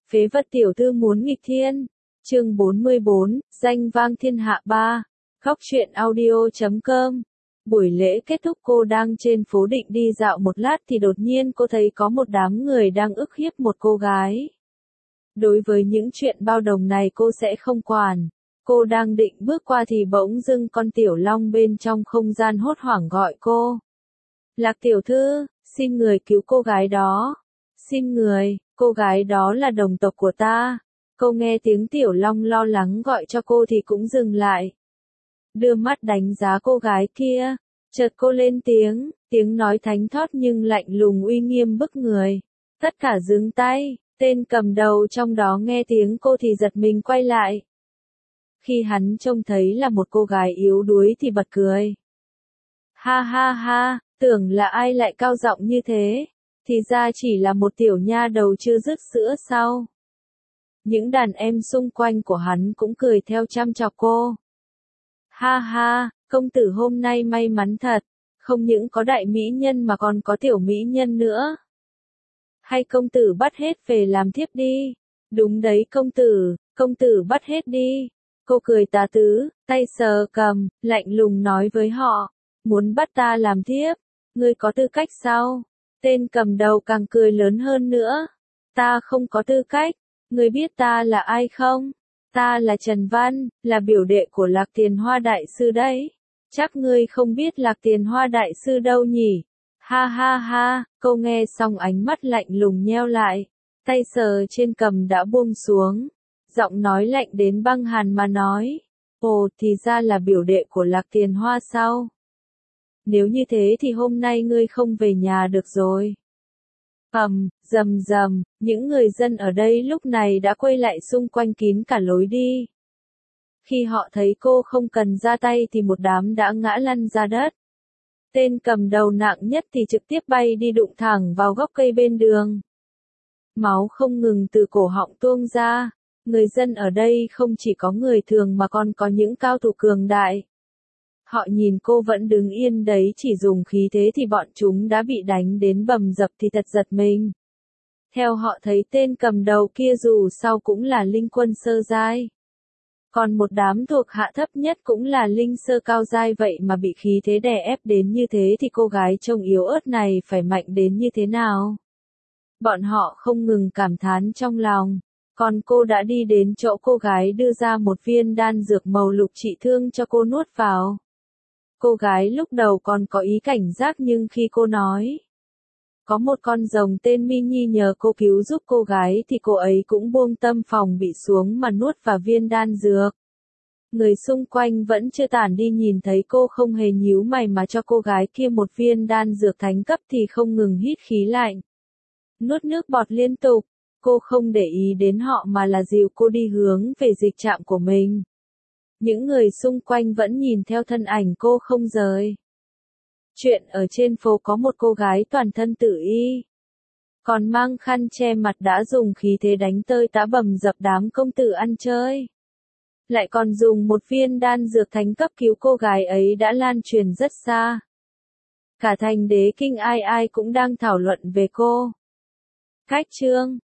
Phế vật tiểu thư muốn nghịch thiên. Chương 44, danh vang thiên hạ 3. Góc truyện audio.com. Buổi lễ kết thúc, cô đang trên phố định đi dạo một lát thì đột nhiên cô thấy có một đám người đang ức hiếp một cô gái. Đối với những chuyện bao đồng này cô sẽ không quản. Cô đang định bước qua thì bỗng dưng con tiểu long bên trong không gian hốt hoảng gọi cô. Lạc tiểu thư, xin người cứu cô gái đó. Xin người, cô gái đó là đồng tộc của ta. Cô nghe tiếng tiểu long lo lắng gọi cho cô thì cũng dừng lại. Đưa mắt đánh giá cô gái kia. Chợt cô lên tiếng nói thánh thót nhưng lạnh lùng uy nghiêm bức người. Tất cả dừng tay, tên cầm đầu trong đó nghe tiếng cô thì giật mình quay lại. Khi hắn trông thấy là một cô gái yếu đuối thì bật cười. Ha ha ha, tưởng là ai lại cao giọng như thế, thì ra chỉ là một tiểu nha đầu chưa dứt sữa sau. Những đàn em xung quanh của hắn cũng cười theo chăm chọc cô. Ha ha, công tử hôm nay may mắn thật, không những có đại mỹ nhân mà còn có tiểu mỹ nhân nữa. Hay công tử bắt hết về làm thiếp đi. Đúng đấy công tử bắt hết đi. Cô cười tà tứ, tay sờ cầm, lạnh lùng nói với họ. Muốn bắt ta làm thiếp, ngươi có tư cách sao? Tên cầm đầu càng cười lớn hơn nữa. Ta không có tư cách, ngươi biết ta là ai không? Ta là Trần Văn, là biểu đệ của Lạc Tiền Hoa Đại Sư đấy. Chắc ngươi không biết Lạc Tiền Hoa Đại Sư đâu nhỉ? Ha ha ha, cô nghe xong ánh mắt lạnh lùng nheo lại. Tay sờ trên cầm đã buông xuống. Giọng nói lạnh đến băng hàn mà nói. Ồ, thì ra là biểu đệ của Lạc Tiền Hoa sao? Nếu như thế thì hôm nay ngươi không về nhà được rồi. Rầm rầm, những người dân ở đây lúc này đã quay lại xung quanh kín cả lối đi. Khi họ thấy cô không cần ra tay thì một đám đã ngã lăn ra đất. Tên cầm đầu nặng nhất thì trực tiếp bay đi đụng thẳng vào gốc cây bên đường. Máu không ngừng từ cổ họng tuôn ra. Người dân ở đây không chỉ có người thường mà còn có những cao thủ cường đại. Họ nhìn cô vẫn đứng yên đấy chỉ dùng khí thế thì bọn chúng đã bị đánh đến bầm dập thì thật giật mình. Theo họ thấy tên cầm đầu kia dù sao cũng là linh quân sơ giai. Còn một đám thuộc hạ thấp nhất cũng là linh sơ cao giai, vậy mà bị khí thế đè ép đến như thế thì cô gái trông yếu ớt này phải mạnh đến như thế nào? Bọn họ không ngừng cảm thán trong lòng. Còn cô đã đi đến chỗ cô gái đưa ra một viên đan dược màu lục trị thương cho cô nuốt vào. Cô gái lúc đầu còn có ý cảnh giác nhưng khi cô nói có một con rồng tên Mini nhờ cô cứu giúp cô gái thì cô ấy cũng buông tâm phòng bị xuống mà nuốt vào viên đan dược. Người xung quanh vẫn chưa tản đi nhìn thấy cô không hề nhíu mày mà cho cô gái kia một viên đan dược thánh cấp thì không ngừng hít khí lạnh. Nuốt nước bọt liên tục, cô không để ý đến họ mà là dìu cô đi hướng về dịch trạm của mình. Những người xung quanh vẫn nhìn theo thân ảnh cô không rời. Chuyện ở trên phố có một cô gái toàn thân tự y. Còn mang khăn che mặt đã dùng khí thế đánh tơi tã bầm dập đám công tử ăn chơi. Lại còn dùng một viên đan dược thánh cấp cứu cô gái ấy đã lan truyền rất xa. Cả thành đế kinh ai ai cũng đang thảo luận về cô. Cách chương